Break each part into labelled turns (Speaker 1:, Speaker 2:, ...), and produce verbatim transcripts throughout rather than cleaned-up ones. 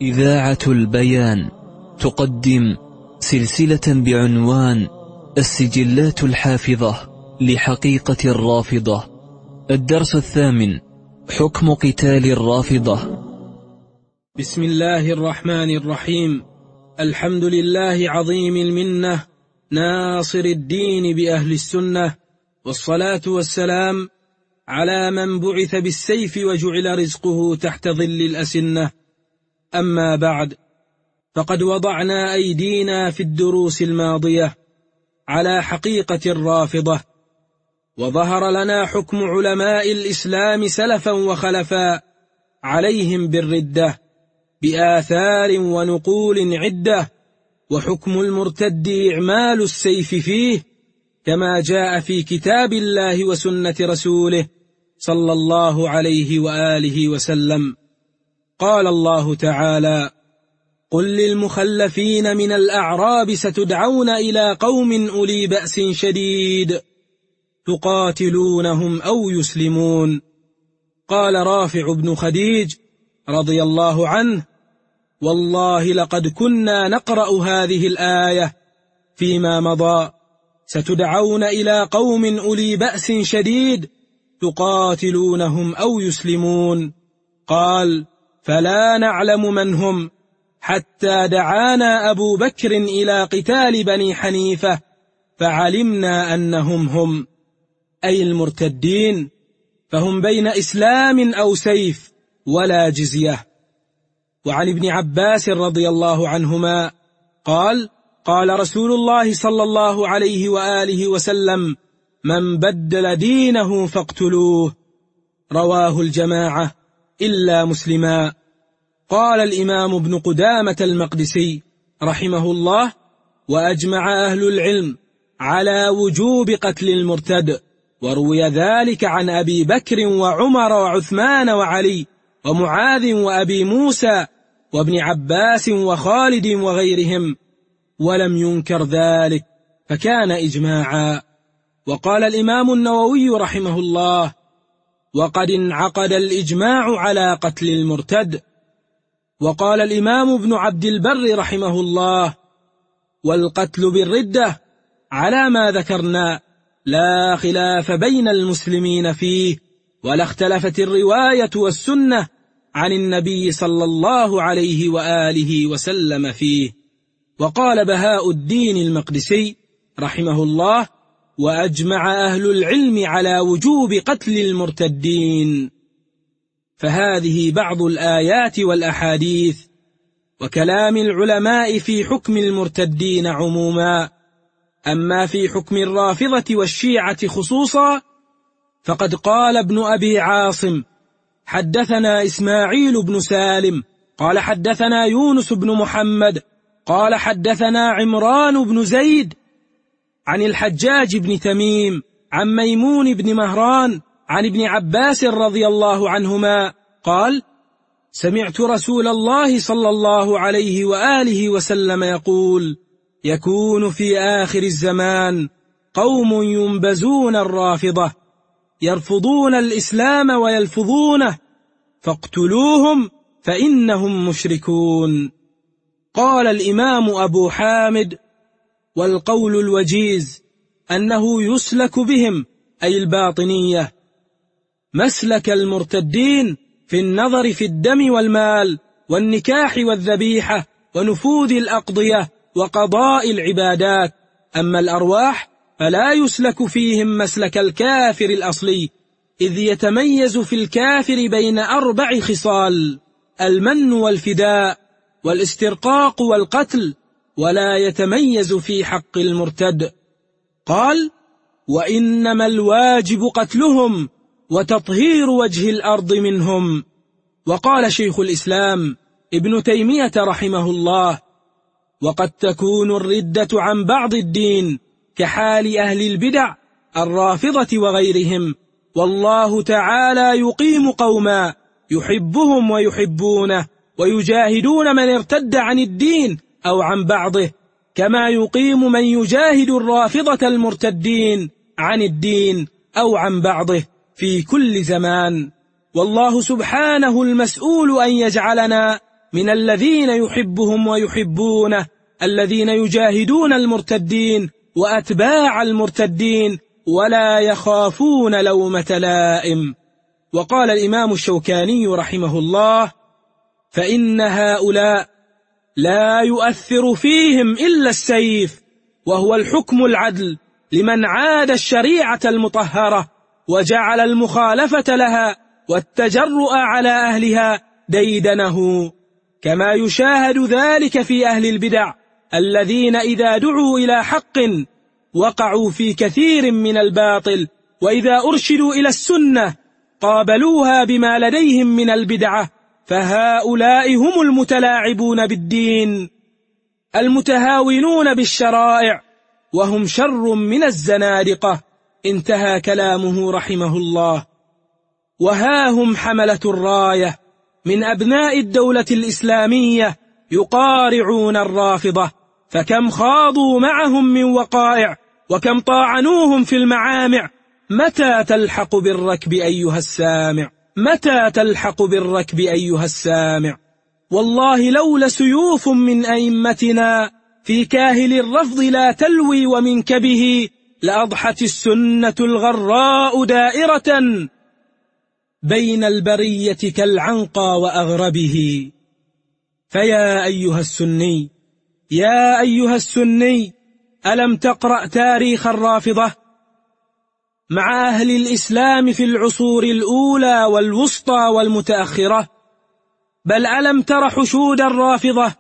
Speaker 1: إذاعة البيان تقدم سلسلة بعنوان السجلات الحافظة لحقيقة الرافضة. الدرس الثامن: حكم قتال الرافضة.
Speaker 2: بسم الله الرحمن الرحيم. الحمد لله عظيم المنة ناصر الدين بأهل السنة، والصلاة والسلام على من بعث بالسيف وجعل رزقه تحت ظل الأسنة. أما بعد، فقد وضعنا أيدينا في الدروس الماضية على حقيقة الرافضة، وظهر لنا حكم علماء الإسلام سلفا وخلفا عليهم بالردة بآثار ونقول عدة، وحكم المرتد إعمال السيف فيه كما جاء في كتاب الله وسنة رسوله صلى الله عليه وآله وسلم. قال الله تعالى: قل للمخلفين من الأعراب ستدعون إلى قوم أولي بأس شديد تقاتلونهم أو يسلمون. قال رافع بن خديج رضي الله عنه: والله لقد كنا نقرأ هذه الآية فيما مضى: ستدعون إلى قوم أولي بأس شديد تقاتلونهم أو يسلمون. قال: فلا نعلم من هم، حتى دعانا أبو بكر إلى قتال بني حنيفة فعلمنا أنهم هم، أي المرتدين، فهم بين إسلام أو سيف ولا جزية. وعن ابن عباس رضي الله عنهما قال: قال رسول الله صلى الله عليه وآله وسلم: من بدل دينه فاقتلوه. رواه الجماعة إلا مسلما. قال الإمام ابن قدامة المقدسي رحمه الله: وأجمع أهل العلم على وجوب قتل المرتد، وروي ذلك عن أبي بكر وعمر وعثمان وعلي ومعاذ وأبي موسى وابن عباس وخالد وغيرهم، ولم ينكر ذلك فكان إجماعا. وقال الإمام النووي رحمه الله: وقد انعقد الإجماع على قتل المرتد. وقال الإمام ابن عبد البر رحمه الله: والقتل بالردة على ما ذكرنا لا خلاف بين المسلمين فيه، ولا اختلفت الرواية والسنة عن النبي صلى الله عليه وآله وسلم فيه. وقال بهاء الدين المقدسي رحمه الله: وأجمع أهل العلم على وجوب قتل المرتدين. فهذه بعض الآيات والأحاديث وكلام العلماء في حكم المرتدين عموما. أما في حكم الرافضة والشيعة خصوصا، فقد قال ابن أبي عاصم: حدثنا إسماعيل بن سالم قال حدثنا يونس بن محمد قال حدثنا عمران بن زيد عن الحجاج بن تميم عن ميمون بن مهران عن ابن عباس رضي الله عنهما قال: سمعت رسول الله صلى الله عليه وآله وسلم يقول: يكون في آخر الزمان قوم ينبزون الرافضة يرفضون الإسلام ويلفظونه، فاقتلوهم فإنهم مشركون. قال الإمام أبو حامد: والقول الوجيز أنه يسلك بهم، أي الباطنية، مسلك المرتدين في النظر في الدم والمال والنكاح والذبيحة ونفوذ الأقضية وقضاء العبادات. أما الأرواح فلا يسلك فيهم مسلك الكافر الأصلي، إذ يتميز في الكافر بين أربع خصال: المن والفداء والاسترقاق والقتل، ولا يتميز في حق المرتد. قال: وإنما الواجب قتلهم وتطهير وجه الأرض منهم. وقال شيخ الإسلام ابن تيمية رحمه الله: وقد تكون الردة عن بعض الدين كحال أهل البدع الرافضة وغيرهم، والله تعالى يقيم قوما يحبهم ويحبونه ويجاهدون من ارتد عن الدين أو عن بعضه، كما يقيم من يجاهد الرافضة المرتدين عن الدين أو عن بعضه في كل زمان. والله سبحانه المسؤول أن يجعلنا من الذين يحبهم ويحبونه، الذين يجاهدون المرتدين وأتباع المرتدين ولا يخافون لومة لائم. وقال الإمام الشوكاني رحمه الله: فإن هؤلاء لا يؤثر فيهم إلا السيف، وهو الحكم العدل لمن عاد الشريعة المطهرة وجعل المخالفة لها والتجرؤ على أهلها ديدنه، كما يشاهد ذلك في أهل البدع الذين إذا دعوا إلى حق وقعوا في كثير من الباطل، وإذا أرشدوا إلى السنة قابلوها بما لديهم من البدعة، فهؤلاء هم المتلاعبون بالدين المتهاونون بالشرائع، وهم شر من الزنادقة. انتهى كلامه رحمه الله. وها هم حملة الراية من أبناء الدولة الإسلامية يقارعون الرافضة، فكم خاضوا معهم من وقائع، وكم طاعنوهم في المعامع. متى تلحق بالركب أيها السامع؟ متى تلحق بالركب أيها السامع؟ والله لولا سيوف من أئمتنا في كاهل الرفض لا تلوي ومنكبه، لأضحت السنة الغراء دائرة بين البرية كالعنقى وأغربه. فيا أيها السني، يا أيها السني، ألم تقرأ تاريخ الرافضة مع أهل الإسلام في العصور الأولى والوسطى والمتأخرة؟ بل ألم تر حشود الرافضة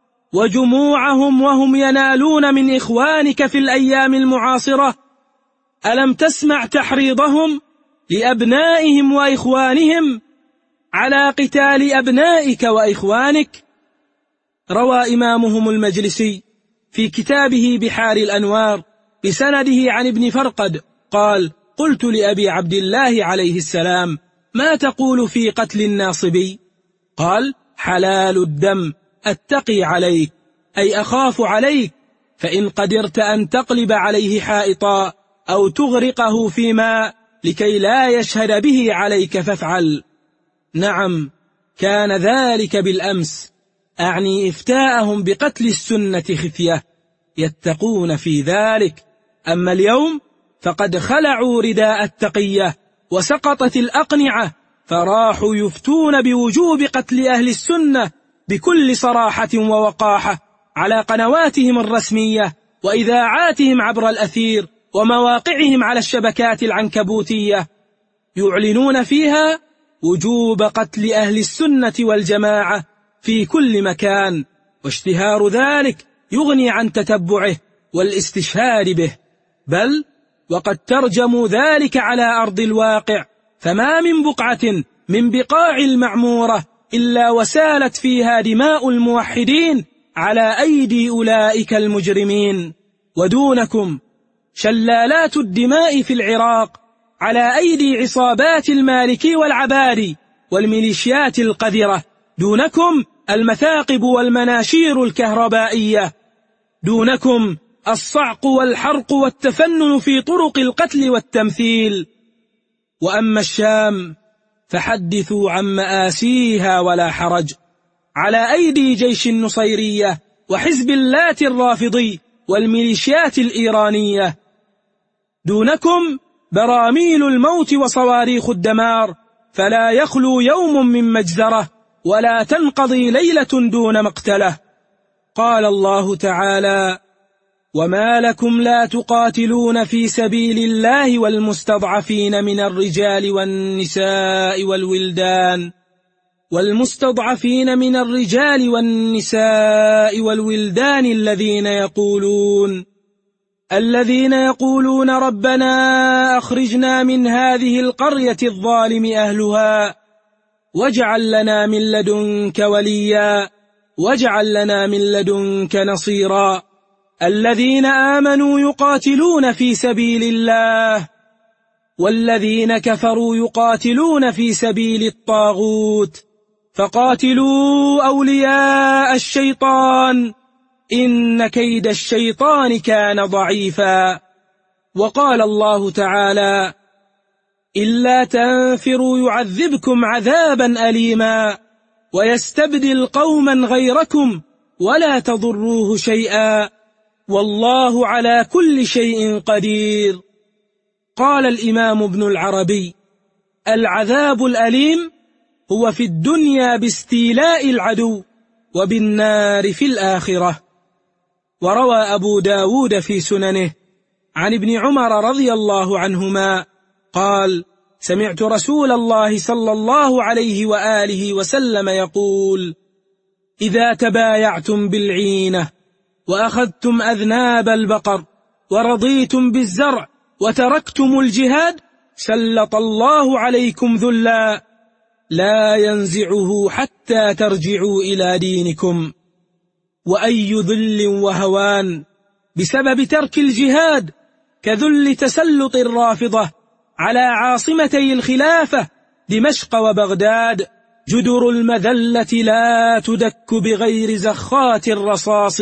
Speaker 2: وجموعهم وهم ينالون من إخوانك في الأيام المعاصرة؟ ألم تسمع تحريضهم لأبنائهم وإخوانهم على قتال أبنائك وإخوانك؟ روى إمامهم المجلسي في كتابه بحار الأنوار بسنده عن ابن فرقد قال: قلت لأبي عبد الله عليه السلام: ما تقول في قتل الناصبي؟ قال: حلال الدم، أتقي عليك، أي أخاف عليك، فإن قدرت أن تقلب عليه حائطا أو تغرقه في ماء لكي لا يشهد به عليك فافعل. نعم، كان ذلك بالأمس، أعني إفتاءهم بقتل السنة خفية، يتقون في ذلك. أما اليوم فقد خلعوا رداء التقية وسقطت الأقنعة، فراحوا يفتون بوجوب قتل أهل السنة بكل صراحة ووقاحة على قنواتهم الرسمية وإذاعاتهم عبر الأثير ومواقعهم على الشبكات العنكبوتية، يعلنون فيها وجوب قتل أهل السنة والجماعة في كل مكان، واشتهار ذلك يغني عن تتبعه والاستشهاد به، بل وقد ترجموا ذلك على أرض الواقع، فما من بقعة من بقاع المعمورة إلا وسالت فيها دماء الموحدين على أيدي أولئك المجرمين. ودونكم شلالات الدماء في العراق على أيدي عصابات المالكي والعبادي والميليشيات القذرة. دونكم المثاقب والمناشير الكهربائية. دونكم الصعق والحرق والتفنن في طرق القتل والتمثيل. وأما الشام فحدثوا عن مآسيها ولا حرج، على أيدي جيش النصيرية وحزب اللات الرافضي والميليشيات الإيرانية. دونكم براميل الموت وصواريخ الدمار، فلا يخلو يوم من مجزرة ولا تنقضي ليلة دون مقتله. قال الله تعالى: وما لكم لا تقاتلون في سبيل الله والمستضعفين من الرجال والنساء والولدان والمستضعفين من الرجال والنساء والولدان الذين يقولون الذين يقولون ربنا أخرجنا من هذه القرية الظالم أهلها واجعل لنا من لدنك وليا واجعل لنا من لدنك نصيرا. الذين آمنوا يقاتلون في سبيل الله والذين كفروا يقاتلون في سبيل الطاغوت، فقاتلوا أولياء الشيطان إن كيد الشيطان كان ضعيفا. وقال الله تعالى: إلا تنفروا يعذبكم عذابا أليما ويستبدل قوما غيركم ولا تضروه شيئا والله على كل شيء قدير. قال الإمام ابن العربي: العذاب الأليم هو في الدنيا باستيلاء العدو وبالنار في الآخرة. وروى أبو داود في سننه عن ابن عمر رضي الله عنهما قال: سمعت رسول الله صلى الله عليه وآله وسلم يقول: إذا تبايعتم بالعينة وأخذتم أذناب البقر ورضيتم بالزرع وتركتم الجهاد سلط الله عليكم ذلا لا ينزعه حتى ترجعوا إلى دينكم. وأي ذل وهوان بسبب ترك الجهاد كذل تسلط الرافضة على عاصمتي الخلافة دمشق وبغداد. جدر المذلة لا تدك بغير زخات الرصاص،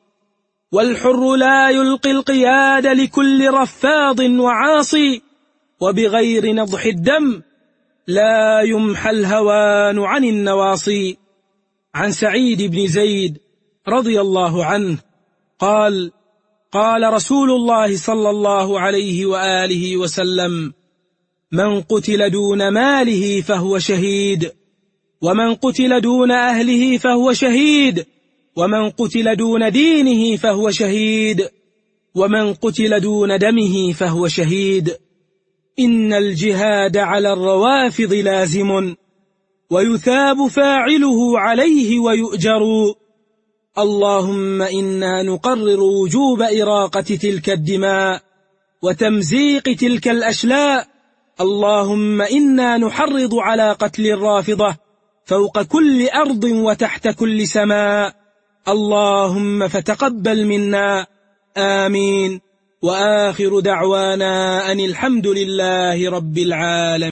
Speaker 2: والحر لا يلقي القياد لكل رفاض وعاصي، وبغير نضح الدم لا يمحى الهوان عن النواصي. عن سعيد بن زيد رضي الله عنه قال: قال رسول الله صلى الله عليه وآله وسلم: من قتل دون ماله فهو شهيد، ومن قتل دون أهله فهو شهيد، ومن قتل دون دينه فهو شهيد، ومن قتل دون دمه فهو شهيد. إن الجهاد على الروافض لازم، ويثاب فاعله عليه ويؤجر. اللهم إنا نقرر وجوب إراقة تلك الدماء وتمزيق تلك الأشلاء. اللهم إنا نحرض على قتل الرافضة فوق كل أرض وتحت كل سماء. اللهم فتقبل منا، آمين. وآخر دعوانا أن الحمد لله رب العالمين.